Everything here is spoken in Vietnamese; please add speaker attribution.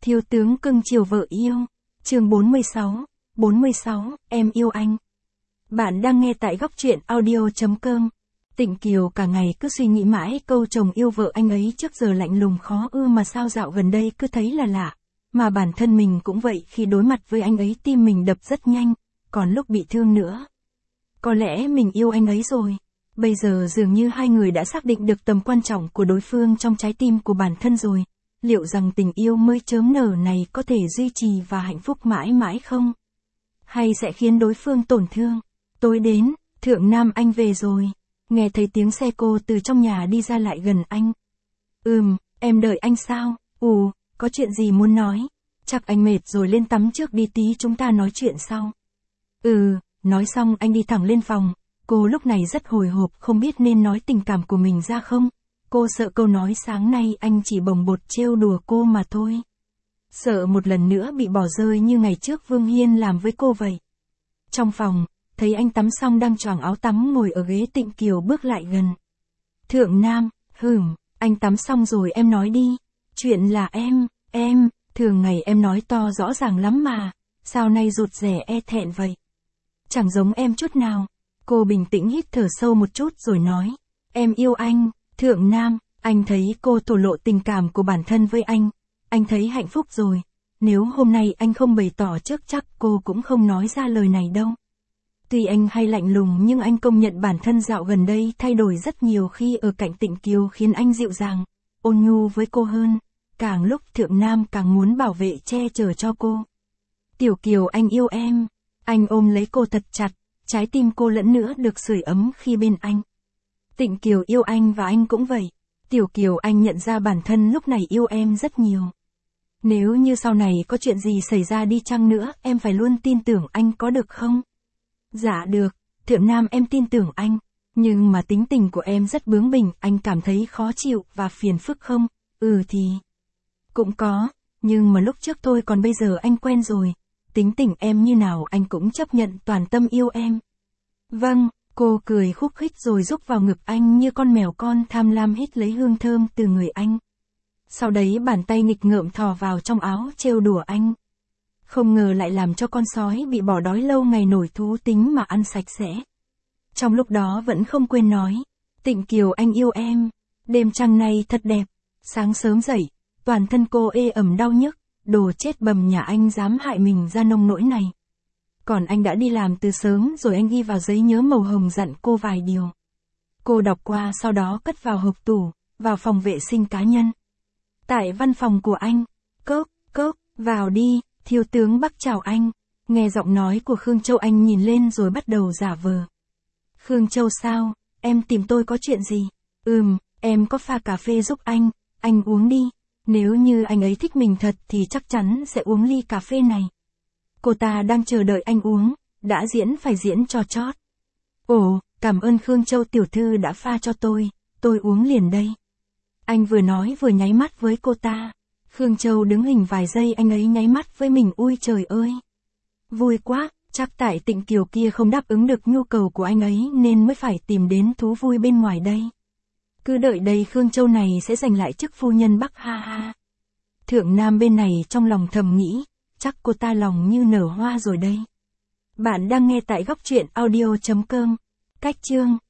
Speaker 1: Thiếu tướng cưng chiều vợ yêu. Chương 46, em yêu anh. Bạn đang nghe tại góc truyện audio.com. Tịnh Kiều cả ngày cứ suy nghĩ mãi câu chồng yêu vợ anh ấy trước giờ lạnh lùng khó ưa mà sao dạo gần đây cứ thấy là lạ. Mà bản thân mình cũng vậy, khi đối mặt với anh ấy tim mình đập rất nhanh, còn lúc bị thương nữa. Có lẽ mình yêu anh ấy rồi. Bây giờ dường như hai người đã xác định được tầm quan trọng của đối phương trong trái tim của bản thân rồi. Liệu rằng tình yêu mới chớm nở này có thể duy trì và hạnh phúc mãi mãi không? Hay sẽ khiến đối phương tổn thương? Tối đến, Thượng Nam anh về rồi. Nghe thấy tiếng xe cô từ trong nhà đi ra lại gần anh. Em đợi anh sao? Có chuyện gì muốn nói? Chắc anh mệt rồi, lên tắm trước đi, tí chúng ta nói chuyện sau. Nói xong anh đi thẳng lên phòng. Cô lúc này rất hồi hộp, không biết nên nói tình cảm của mình ra không. Cô sợ câu nói sáng nay anh chỉ bồng bột trêu đùa cô mà thôi. Sợ một lần nữa bị bỏ rơi như ngày trước Vương Hiên làm với cô vậy. Trong phòng, thấy anh tắm xong đang choàng áo tắm ngồi ở ghế, Tịnh Kiều bước lại gần. Thượng Nam, anh tắm xong rồi em nói đi. Chuyện là em, thường ngày em nói to rõ ràng lắm mà, sao nay rụt rè e thẹn vậy? Chẳng giống em chút nào. Cô bình tĩnh hít thở sâu một chút rồi nói, em yêu anh. Thượng Nam, anh thấy cô thổ lộ tình cảm của bản thân với anh thấy hạnh phúc rồi. Nếu hôm nay anh không bày tỏ trước chắc cô cũng không nói ra lời này đâu. Tuy anh hay lạnh lùng nhưng anh công nhận bản thân dạo gần đây thay đổi rất nhiều khi ở cạnh Tịnh Kiều, khiến anh dịu dàng, ôn nhu với cô hơn. Càng lúc Thượng Nam càng muốn bảo vệ che chở cho cô. Tiểu Kiều, anh yêu em. Anh ôm lấy cô thật chặt, trái tim cô lẫn nữa được sưởi ấm khi bên anh. Tịnh Kiều yêu anh và anh cũng vậy. Tiểu Kiều, anh nhận ra bản thân lúc này yêu em rất nhiều. Nếu như sau này có chuyện gì xảy ra đi chăng nữa, em phải luôn tin tưởng anh, có được không? Dạ được, Thượng Nam, em tin tưởng anh. Nhưng mà tính tình của em rất bướng bỉnh, anh cảm thấy khó chịu và phiền phức không? Thì cũng có, nhưng mà lúc trước thôi, còn bây giờ anh quen rồi. Tính tình em như nào anh cũng chấp nhận, toàn tâm yêu em. Vâng. Cô cười khúc khích rồi rúc vào ngực anh như con mèo con tham lam hít lấy hương thơm từ người anh. Sau đấy bàn tay nghịch ngợm thò vào trong áo trêu đùa anh. Không ngờ lại làm cho con sói bị bỏ đói lâu ngày nổi thú tính mà ăn sạch sẽ. Trong lúc đó vẫn không quên nói, Tịnh Kiều, anh yêu em. Đêm trăng này thật đẹp. Sáng sớm dậy, toàn thân cô ê ẩm đau nhức. Đồ chết bầm nhà anh dám hại mình ra nông nỗi này. Còn anh đã đi làm từ sớm rồi, anh ghi vào giấy nhớ màu hồng dặn cô vài điều. Cô đọc qua sau đó cất vào hộp tủ, vào phòng vệ sinh cá nhân. Tại văn phòng của anh, cốc, vào đi, thiếu tướng Bắc chào anh. Nghe giọng nói của Khương Châu, anh nhìn lên rồi bắt đầu giả vờ. Khương Châu, sao, em tìm tôi có chuyện gì? Em có pha cà phê giúp anh uống đi. Nếu như anh ấy thích mình thật thì chắc chắn sẽ uống ly cà phê này. Cô ta đang chờ đợi anh uống, đã diễn phải diễn cho chót. Cảm ơn Khương Châu tiểu thư đã pha cho tôi uống liền đây. Anh vừa nói vừa nháy mắt với cô ta. Khương Châu đứng hình vài giây, anh ấy nháy mắt với mình, ui trời ơi. Vui quá, chắc tại Tịnh Kiều kia không đáp ứng được nhu cầu của anh ấy nên mới phải tìm đến thú vui bên ngoài đây. Cứ đợi đây, Khương Châu này sẽ giành lại chức phu nhân Bắc, ha ha. Thượng Nam bên này trong lòng thầm nghĩ, chắc cô ta lòng như nở hoa rồi đây. Bạn đang nghe tại góc truyện audio.com. Cách chương